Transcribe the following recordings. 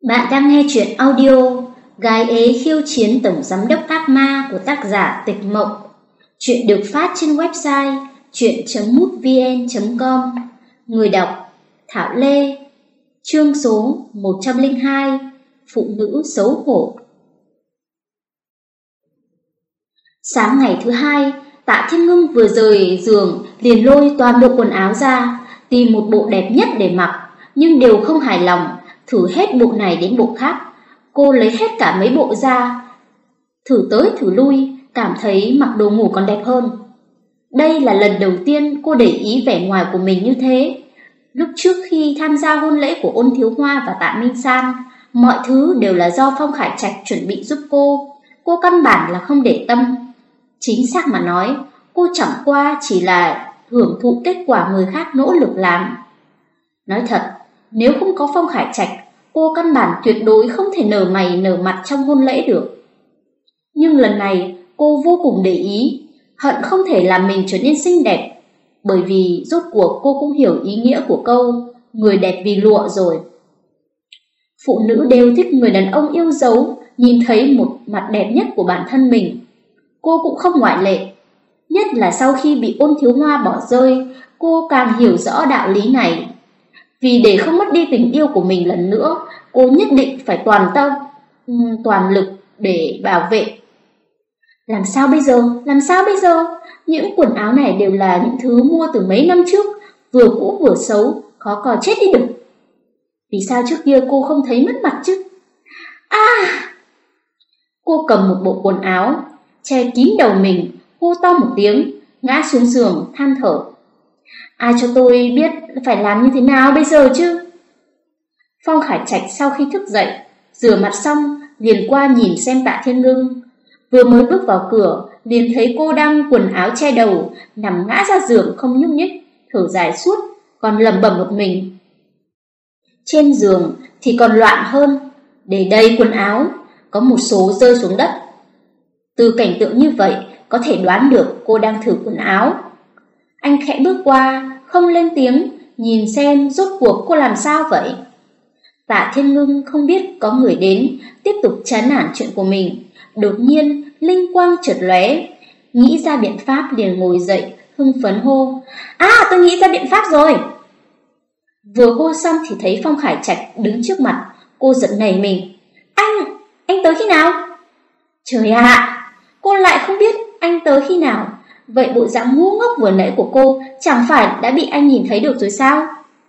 Bạn đang nghe chuyện audio Gái ế khiêu chiến tổng giám đốc ác ma của tác giả Tịch Mộng. Chuyện được phát trên website chuyện.mútvn.com. Người đọc Thảo Lê. Chương số 102. Phụ nữ xấu hổ. Sáng ngày thứ hai, Tạ Thiên Ngưng vừa rời giường liền lôi toàn bộ quần áo ra, tìm một bộ đẹp nhất để mặc, nhưng đều không hài lòng. Thử hết bộ này đến bộ khác, cô lấy hết cả mấy bộ ra, thử tới thử lui, cảm thấy mặc đồ ngủ còn đẹp hơn. Đây là lần đầu tiên cô để ý vẻ ngoài của mình như thế. Lúc trước khi tham gia hôn lễ của Ôn Thiếu Hoa và Tạ Minh San, mọi thứ đều là do Phong Khải Trạch chuẩn bị giúp cô căn bản là không để tâm. Chính xác mà nói, cô chẳng qua chỉ là hưởng thụ kết quả người khác nỗ lực làm. Nói thật, nếu không có Phong Khải Trạch, cô căn bản tuyệt đối không thể nở mày nở mặt trong hôn lễ được. Nhưng lần này cô vô cùng để ý, hận không thể làm mình trở nên xinh đẹp, bởi vì rốt cuộc cô cũng hiểu ý nghĩa của câu người đẹp vì lụa rồi. Phụ nữ đều thích người đàn ông yêu dấu, nhìn thấy một mặt đẹp nhất của bản thân mình. Cô cũng không ngoại lệ. Nhất là sau khi bị Ôn Thiếu Hoa bỏ rơi, cô càng hiểu rõ đạo lý này. Vì để không mất đi tình yêu của mình lần nữa, cô nhất định phải toàn lực để bảo vệ. Làm sao bây giờ? Làm sao bây giờ? Những quần áo này đều là những thứ mua từ mấy năm trước, vừa cũ vừa xấu, khó cò chết đi được. Vì sao trước kia cô không thấy mất mặt chứ? Cô cầm một bộ quần áo, che kín đầu mình, hô to một tiếng, ngã xuống giường than thở. Ai cho tôi biết phải làm như thế nào bây giờ chứ? Phong Khải Trạch sau khi thức dậy, rửa mặt xong, liền qua nhìn xem Tạ Thiên Ngưng. Vừa mới bước vào cửa, liền thấy cô đang quần áo che đầu, nằm ngã ra giường không nhúc nhích, thở dài suốt, còn lẩm bẩm một mình. Trên giường thì còn loạn hơn, để đầy quần áo, có một số rơi xuống đất. Từ cảnh tượng như vậy, có thể đoán được cô đang thử quần áo. Anh khẽ bước qua, không lên tiếng, nhìn xem rốt cuộc cô làm sao vậy. Tạ Thiên Ngưng không biết có người đến, tiếp tục chán nản chuyện của mình. Đột nhiên, linh quang chợt lóe, nghĩ ra biện pháp liền ngồi dậy, hưng phấn hô. Tôi nghĩ ra biện pháp rồi. Vừa hô xong thì thấy Phong Khải Trạch đứng trước mặt, cô giật nảy mình. Anh tới khi nào? Trời ạ, cô lại không biết anh tới khi nào. Vậy bộ dạng ngu ngốc vừa nãy của cô chẳng phải đã bị anh nhìn thấy được rồi sao?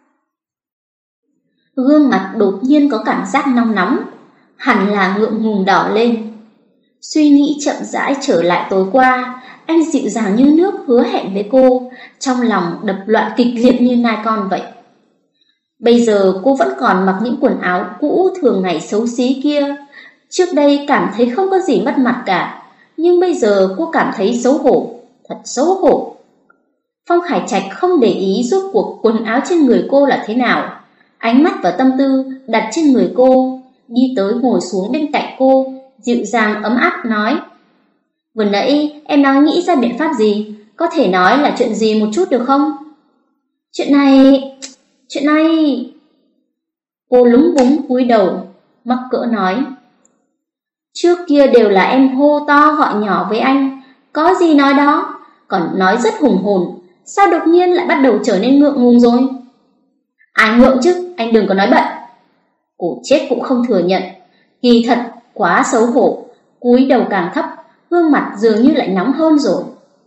Gương mặt đột nhiên có cảm giác nóng nóng, hẳn là ngượng ngùng đỏ lên. Suy nghĩ chậm rãi trở lại tối qua, anh dịu dàng như nước hứa hẹn với cô, trong lòng đập loạn kịch liệt như nai con vậy. Bây giờ cô vẫn còn mặc những quần áo cũ thường ngày xấu xí kia. Trước đây cảm thấy không có gì mất mặt cả, nhưng bây giờ cô cảm thấy xấu hổ, thật xấu hổ. Phong Khải Trạch không để ý rốt cuộc quần áo trên người cô là thế nào, ánh mắt và tâm tư đặt trên người cô, đi tới ngồi xuống bên cạnh cô, dịu dàng ấm áp nói. Vừa nãy em đang nghĩ ra biện pháp gì? Có thể nói là chuyện gì một chút được không? Chuyện này... Cô lúng búng cúi đầu, mắc cỡ nói. Trước kia đều là em hô to gọi nhỏ với anh, có gì nói đó, còn nói rất hùng hồn, sao đột nhiên lại bắt đầu trở nên ngượng ngùng rồi? Ai ngượng chứ, anh đừng có nói bậy. Cô chết cũng không thừa nhận, kỳ thật quá xấu hổ, cúi đầu càng thấp, gương mặt dường như lại nóng hơn rồi.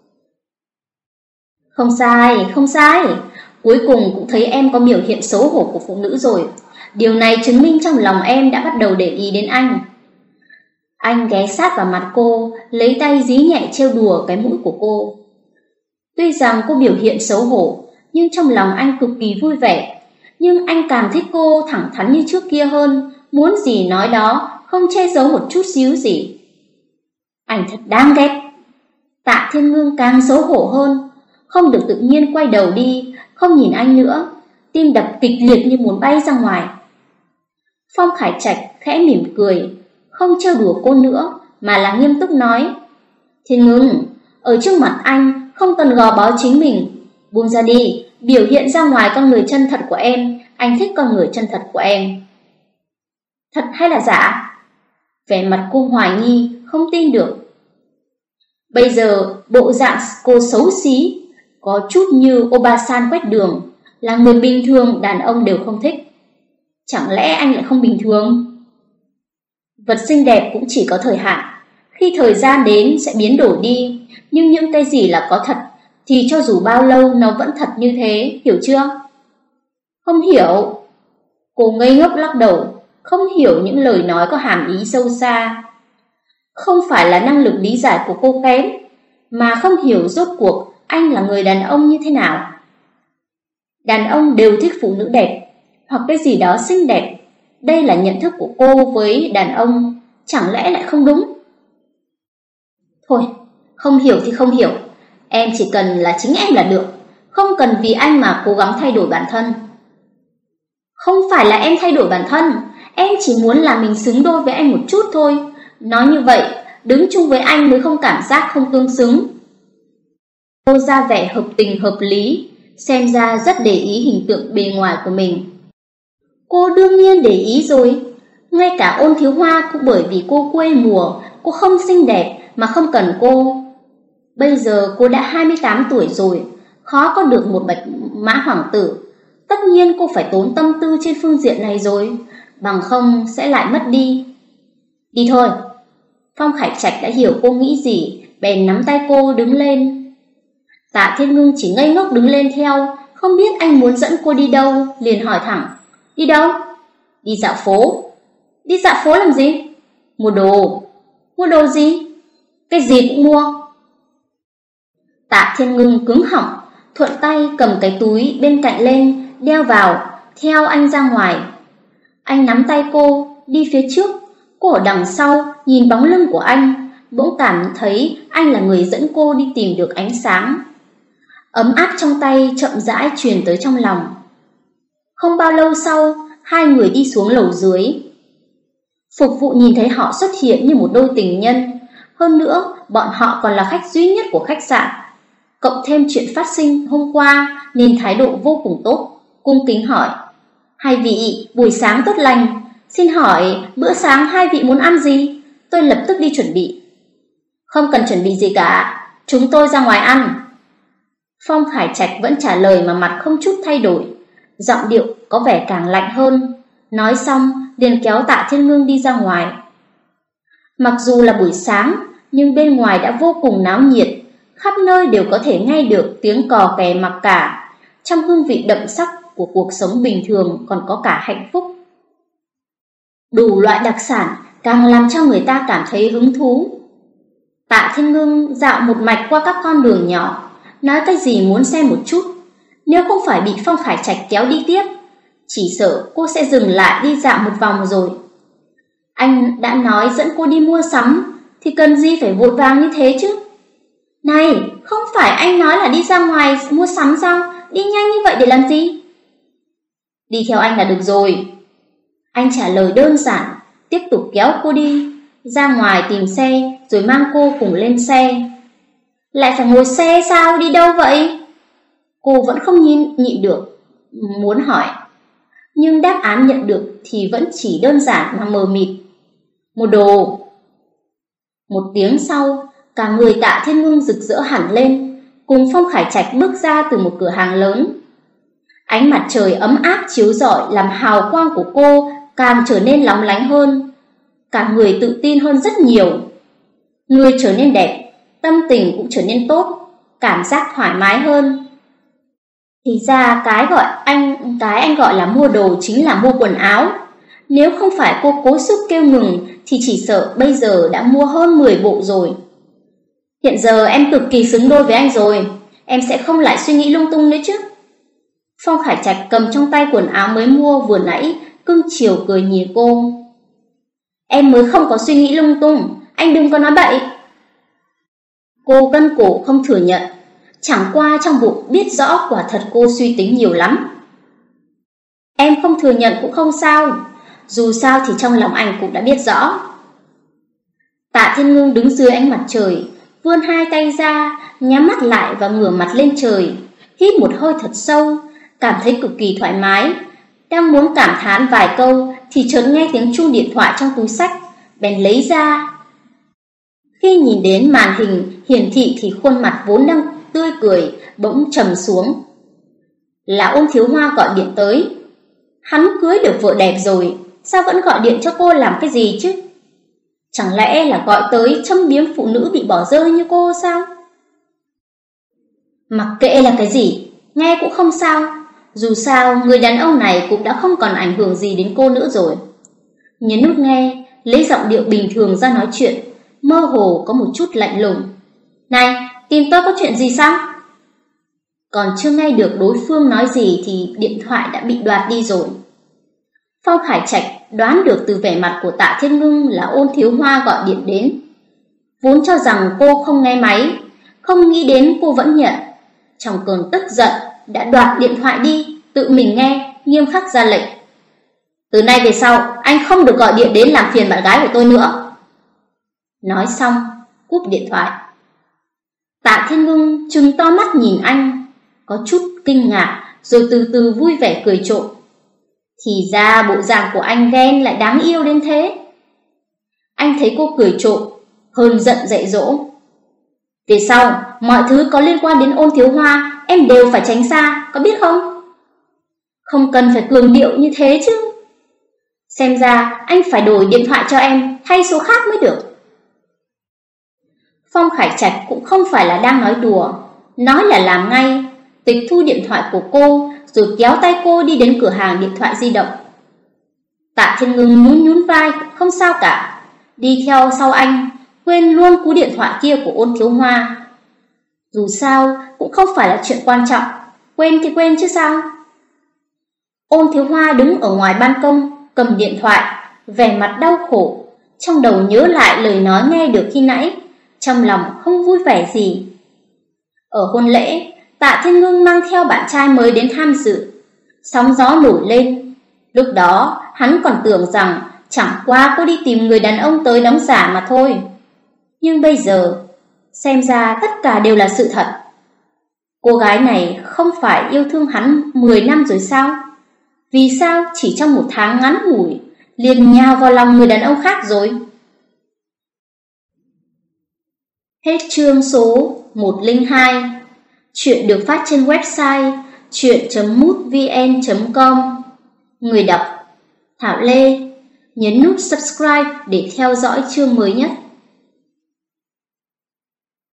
Không sai, cuối cùng cũng thấy em có biểu hiện xấu hổ của phụ nữ rồi. Điều này chứng minh trong lòng em đã bắt đầu để ý đến anh. Anh ghé sát vào mặt cô, lấy tay dí nhẹ trêu đùa cái mũi của cô. Tuy rằng cô biểu hiện xấu hổ, nhưng trong lòng anh cực kỳ vui vẻ. Nhưng anh càng thích cô thẳng thắn như trước kia hơn, muốn gì nói đó, không che giấu một chút xíu gì. Anh thật đáng ghét. Tạ Thiên Ngưng càng xấu hổ hơn, không được tự nhiên quay đầu đi, không nhìn anh nữa, tim đập kịch liệt như muốn bay ra ngoài. Phong Khải Trạch khẽ mỉm cười, không trêu đùa cô nữa, mà là nghiêm túc nói. Thiên Ngưng, ở trước mặt anh không cần gò bó chính mình, buông ra đi, biểu hiện ra ngoài con người chân thật của em, anh thích con người chân thật của em. Thật hay là giả? Vẻ mặt cô hoài nghi, không tin được. Bây giờ bộ dạng cô xấu xí, có chút như Obasan quét đường, là người bình thường đàn ông đều không thích. Chẳng lẽ anh lại không bình thường? Vật xinh đẹp cũng chỉ có thời hạn, khi thời gian đến sẽ biến đổi đi, nhưng những cái gì là có thật thì cho dù bao lâu nó vẫn thật như thế, hiểu chưa? Không hiểu. Cô ngây ngốc lắc đầu, không hiểu những lời nói có hàm ý sâu xa. Không phải là năng lực lý giải của cô kém, mà không hiểu rốt cuộc anh là người đàn ông như thế nào. Đàn ông đều thích phụ nữ đẹp, hoặc cái gì đó xinh đẹp. Đây là nhận thức của cô với đàn ông, chẳng lẽ lại không đúng? Thôi, không hiểu thì không hiểu, em chỉ cần là chính em là được, không cần vì anh mà cố gắng thay đổi bản thân. Không phải là em thay đổi bản thân, em chỉ muốn là mình xứng đôi với anh một chút thôi. Nói như vậy, đứng chung với anh mới không cảm giác không tương xứng. Cô ra vẻ hợp tình hợp lý, xem ra rất để ý hình tượng bề ngoài của mình. Cô đương nhiên để ý rồi. Ngay cả Ôn Thiếu Hoa cũng bởi vì cô quê mùa, cô không xinh đẹp mà không cần cô. Bây giờ cô đã 28 tuổi rồi, khó có được một bạch mã hoàng tử. Tất nhiên cô phải tốn tâm tư trên phương diện này rồi, bằng không sẽ lại mất đi. Đi thôi. Phong Khải Trạch đã hiểu cô nghĩ gì, bèn nắm tay cô đứng lên. Tạ Thiên Ngưng chỉ ngây ngốc đứng lên theo, không biết anh muốn dẫn cô đi đâu, liền hỏi thẳng. Đi đâu? Đi dạo phố. Đi dạo phố làm gì? Mua đồ. Mua đồ gì? Cái gì cũng mua. Tạ Thiên Ngưng cứng họng, thuận tay cầm cái túi bên cạnh lên, đeo vào, theo anh ra ngoài. Anh nắm tay cô, đi phía trước, cô ở đằng sau, nhìn bóng lưng của anh, bỗng cảm thấy anh là người dẫn cô đi tìm được ánh sáng. Ấm áp trong tay chậm rãi truyền tới trong lòng. Không bao lâu sau, hai người đi xuống lầu dưới. Phục vụ nhìn thấy họ xuất hiện như một đôi tình nhân. Hơn nữa, bọn họ còn là khách duy nhất của khách sạn. Cộng thêm chuyện phát sinh hôm qua nên thái độ vô cùng tốt, cung kính hỏi. Hai vị, buổi sáng tốt lành. Xin hỏi, bữa sáng hai vị muốn ăn gì? Tôi lập tức đi chuẩn bị. Không cần chuẩn bị gì cả, chúng tôi ra ngoài ăn. Phong Khải Trạch vẫn trả lời mà mặt không chút thay đổi, giọng điệu có vẻ càng lạnh hơn. Nói xong, liền kéo Tạ Thiên Ngưng đi ra ngoài. Mặc dù là buổi sáng, nhưng bên ngoài đã vô cùng náo nhiệt, khắp nơi đều có thể nghe được tiếng cò kè mặc cả. Trong hương vị đậm sắc của cuộc sống bình thường còn có cả hạnh phúc. Đủ loại đặc sản càng làm cho người ta cảm thấy hứng thú. Tạ Thiên Ngưng dạo một mạch qua các con đường nhỏ, nói cái gì muốn xem một chút. Nếu không phải bị Phong Khải Trạch kéo đi tiếp, chỉ sợ cô sẽ dừng lại đi dạo một vòng rồi. Anh đã nói dẫn cô đi mua sắm, thì cần gì phải vội vàng như thế chứ? Này, không phải anh nói là đi ra ngoài mua sắm sao? Đi nhanh như vậy để làm gì? Đi theo anh là được rồi. Anh trả lời đơn giản, tiếp tục kéo cô đi, ra ngoài tìm xe rồi mang cô cùng lên xe. Lại phải ngồi xe sao? Đi đâu vậy? Cô vẫn không nhịn được, muốn hỏi. Nhưng đáp án nhận được thì vẫn chỉ đơn giản mà mờ mịt. Mua đồ. Một tiếng sau, cả người Tạ Thiên Ngưng rực rỡ hẳn lên, cùng Phong Khải Trạch bước ra từ một cửa hàng lớn. Ánh mặt trời ấm áp chiếu rọi làm hào quang của cô càng trở nên lóng lánh hơn. Cả người tự tin hơn rất nhiều. Người trở nên đẹp, tâm tình cũng trở nên tốt, cảm giác thoải mái hơn. Thì ra cái anh gọi là mua đồ chính là mua quần áo. Nếu không phải cô cố sức kêu ngừng thì chỉ sợ bây giờ đã mua hơn 10 bộ rồi. Hiện giờ em cực kỳ xứng đôi với anh rồi, em sẽ không lại suy nghĩ lung tung nữa chứ. Phong Khải Trạch cầm trong tay quần áo mới mua vừa nãy, cưng chiều cười nhìn cô. Em mới không có suy nghĩ lung tung, anh đừng có nói bậy. Cô cân cổ không thừa nhận, chẳng qua trong bụng biết rõ quả thật cô suy tính nhiều lắm. Em không thừa nhận cũng không sao, dù sao thì trong lòng anh cũng đã biết rõ. Tạ Thiên Ngưng đứng dưới ánh mặt trời, vươn hai tay ra, nhắm mắt lại và ngửa mặt lên trời, hít một hơi thật sâu, cảm thấy cực kỳ thoải mái. Đang muốn cảm thán vài câu thì chợt nghe tiếng chuông điện thoại trong túi xách, bèn lấy ra. Khi nhìn đến màn hình hiển thị thì khuôn mặt vốn đang tươi cười bỗng trầm xuống. Là Ôn Thiếu Hoa gọi điện tới. Hắn cưới được vợ đẹp rồi, sao vẫn gọi điện cho cô làm cái gì chứ? Chẳng lẽ là gọi tới châm biếm phụ nữ bị bỏ rơi như cô sao? Mặc kệ là cái gì, nghe cũng không sao. Dù sao, người đàn ông này cũng đã không còn ảnh hưởng gì đến cô nữa rồi. Nhấn nút nghe, lấy giọng điệu bình thường ra nói chuyện, mơ hồ có một chút lạnh lùng. Này, tìm tôi có chuyện gì sao? Còn chưa nghe được đối phương nói gì thì điện thoại đã bị đoạt đi rồi. Phong Khải Trạch đoán được từ vẻ mặt của Tạ Thiên Ngưng là Ôn Thiếu Hoa gọi điện đến. Vốn cho rằng cô không nghe máy, không nghĩ đến cô vẫn nhận. Trong cơn tức giận đã đoạt điện thoại đi, tự mình nghe, nghiêm khắc ra lệnh. Từ nay về sau, anh không được gọi điện đến làm phiền bạn gái của tôi nữa. Nói xong, cúp điện thoại. Tạ Thiên Ngưng trừng to mắt nhìn anh, có chút kinh ngạc rồi từ từ vui vẻ cười trộm. Thì ra bộ dạng của anh ghen lại đáng yêu đến thế. Anh thấy cô cười trộm, hơn giận dạy dỗ. Về sau, mọi thứ có liên quan đến Ôn Thiếu Hoa em đều phải tránh xa, có biết không? Không cần phải cường điệu như thế chứ. Xem ra anh phải đổi điện thoại cho em, thay số khác mới được. Phong Khải Trạch cũng không phải là đang nói đùa, nói là làm ngay, tịch thu điện thoại của cô rồi kéo tay cô đi đến cửa hàng điện thoại di động. Tạ Thiên Ngưng nhún nhún vai, không sao cả, đi theo sau anh, quên luôn cú điện thoại kia của Ôn Thiếu Hoa. Dù sao cũng không phải là chuyện quan trọng, quên thì quên chứ sao. Ôn Thiếu Hoa đứng ở ngoài ban công, cầm điện thoại, vẻ mặt đau khổ, trong đầu nhớ lại lời nói nghe được khi nãy, trong lòng không vui vẻ gì. Ở hôn lễ, Tạ Thiên Ngưng mang theo bạn trai mới đến tham dự, sóng gió nổi lên. Lúc đó hắn còn tưởng rằng chẳng qua cô đi tìm người đàn ông tới đóng giả mà thôi. Nhưng bây giờ, xem ra tất cả đều là sự thật. Cô gái này không phải yêu thương hắn 10 năm rồi sao? Vì sao chỉ trong một tháng ngắn ngủi liền nhào vào lòng người đàn ông khác rồi? Hết chương số 102. Chuyện được phát trên website chuyện.mútvn.com. Người đọc Thảo Lê. Nhấn nút subscribe để theo dõi chương mới nhất.